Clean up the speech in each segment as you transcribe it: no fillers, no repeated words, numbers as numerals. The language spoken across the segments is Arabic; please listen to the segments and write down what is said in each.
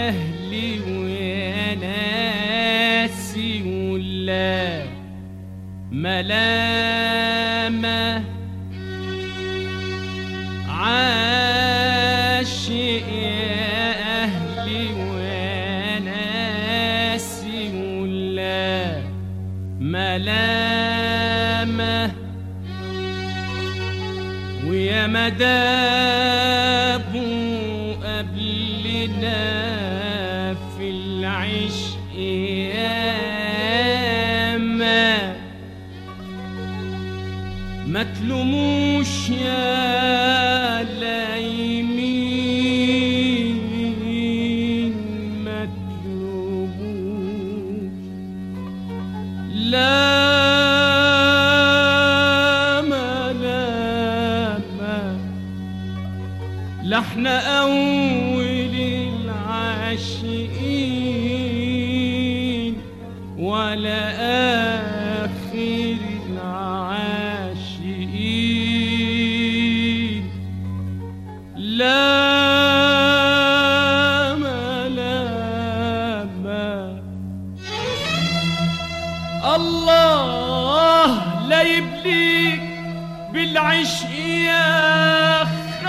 أهلي ويا ناسي ولا ملامة عاشق يا أهلي ويا ناسي ولا ملامة ويا مدابوا قبلنا في العشق ياما ما تلوموش يا لايمين ما تلوموش لا لا احنا أول العاشقين ولا آخر العاشقين لا ملامة الله لا يبليك بالعشق يا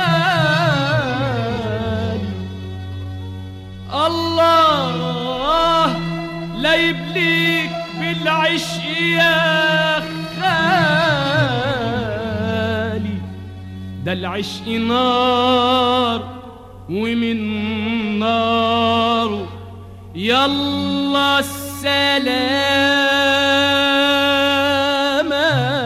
الله لا يبليك بالعشق يا خالي ده العشق نار ومن ناره يلا السلامة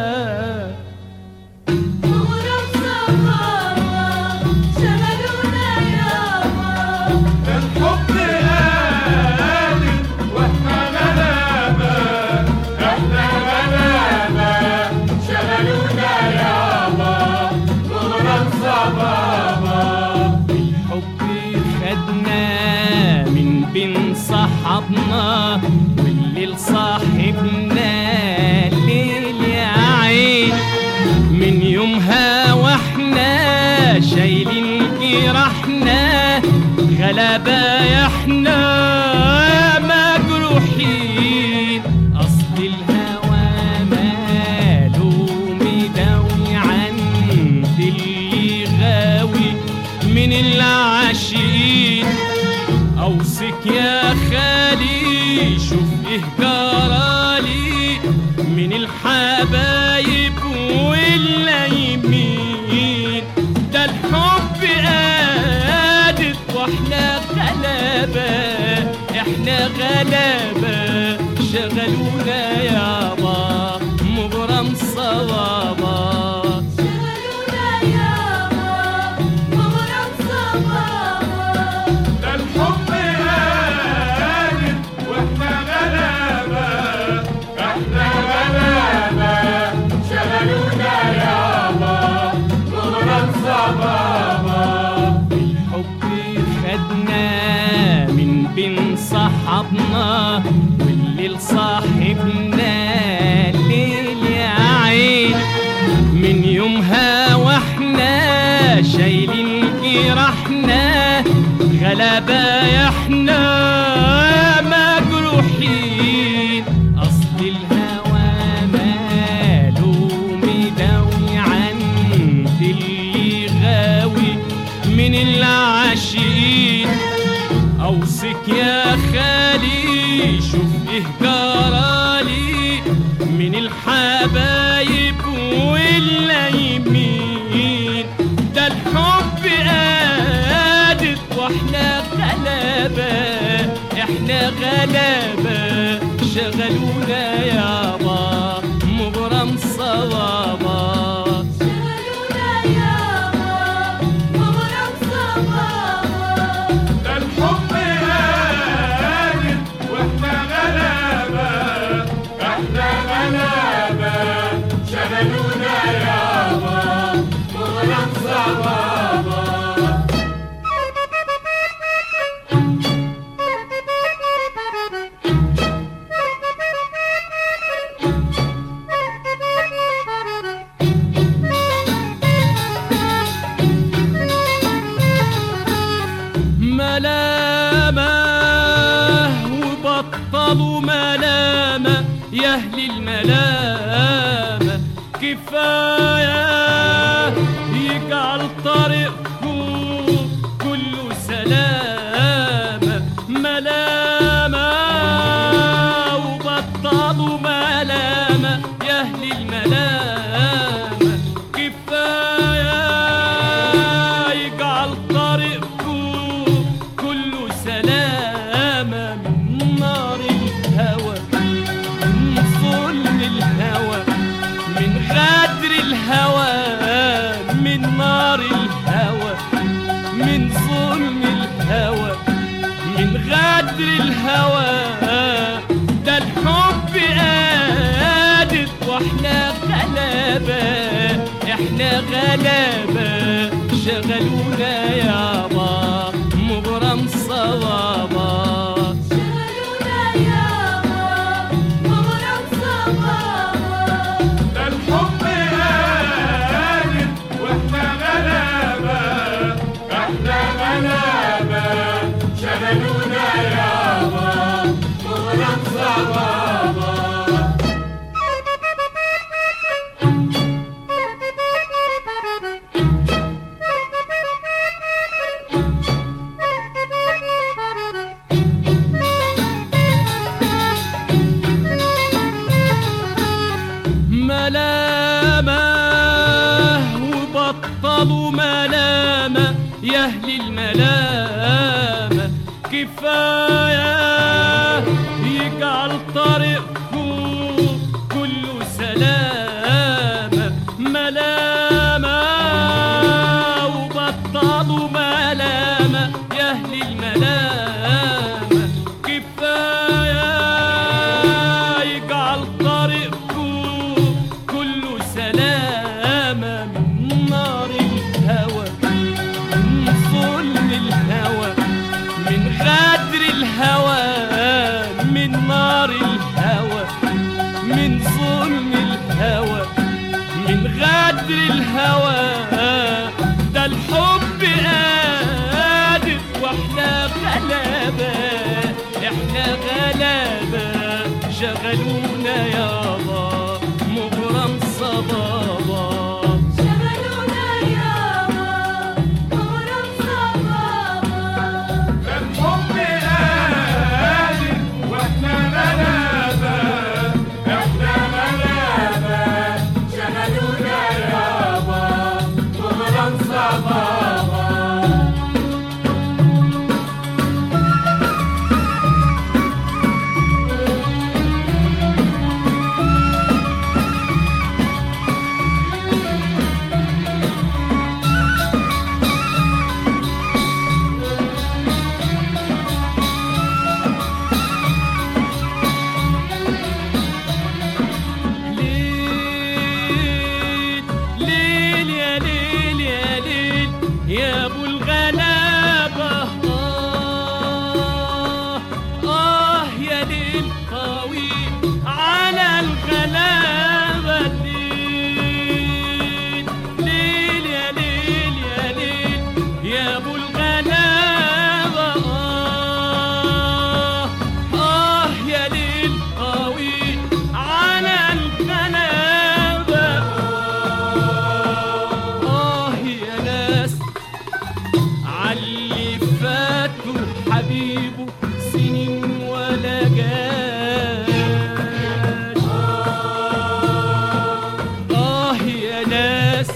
بين صحابنا والليل صاحبنا الليل يا عين من يومها واحنا شايلين جراحنا غلبة يا احنا مجروحين اصل الهوى ماله مداوي عند اللي غاوي من العاشقين اوصيك يا خالي شوف ايه جرالي من الحبايب واللايمين ده الحب قادر واحنا غلابة احنا غلابة شغلونا يابا مغرم صوابا بين صحابنا والليل صاحبنا الليل يا عين من يومها واحنا شايلين جراحنا غلبة يا احنا مجروحين اصل الهوى ماله مداوي عند اللي غاوي من العاشقين اوصيك يا خالي شوف ايه جرالي من الحبايب واللايمين ده الحب قادر واحنا غلابة احنا غلابة شغلونا يابا مغرم صوابا بطلوا ملامة يا أهل الملامة، كفاية يجعل طريقكم كله سلامة، ملامة وبطلوا ملامة يا أهل الملامة، كفاية يجعل طريقكم كله سلامة، من نار الهوى من ظلم الهوى من غدر الهوى، من نار الهوى من ظلم الهوى من غدر الهوى، ده الحب قادر واحنا غلابة، احنا غلابة شغلونا يابا مغرم صوابا، شغلونا يابا مغرم صوابا، ده الحب قادر واحنا غلابة، احنا غلابة شغلونا يابا مغرم صبابة. ملامة وبطلوا ملامة يا أهل الملامة، كفاية يجعل طريقكم كله سلامة، ملامة وبطلوا ملامة يا أهل الملامة، كفاية يجعل طريقكم كله سلامة، من نار الهوى من ظلم الهوى من غدر الهوى، من نار الهوى من ظلم الهوى من غدر الهوى، ده الحب قادر واحنا غلابة، احنا غلابة شغلونا يابا مغرم صبابا، شغلونا يابا مغرم صوابا، ده الحب قادر واحنا غلابة، احنا غلابة شغلونا يابا مغرم صبابة. ليل ليل يا ليل يا ليل يا ابو الغلابة، يا ليل طويل على الغلابة، ليل ليل يا ليل يا ليل يا ابو الغلابة، يا ليل طويل على الغلابة، يا ناس عاللي فاتوا حبيبه سنين ولا جاش، يا ناس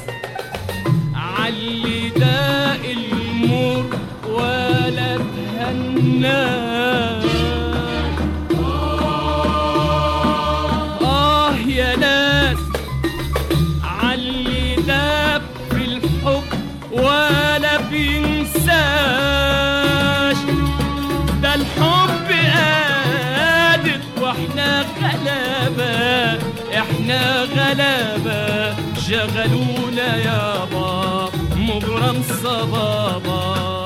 عاللي داق المر ولا تهناش، يا ناس عاللي داب في الحب ولا بينساش، ده الحب قادر واحنا غلابة، احنا غلابة شغلونا يابا مغرم صبابا.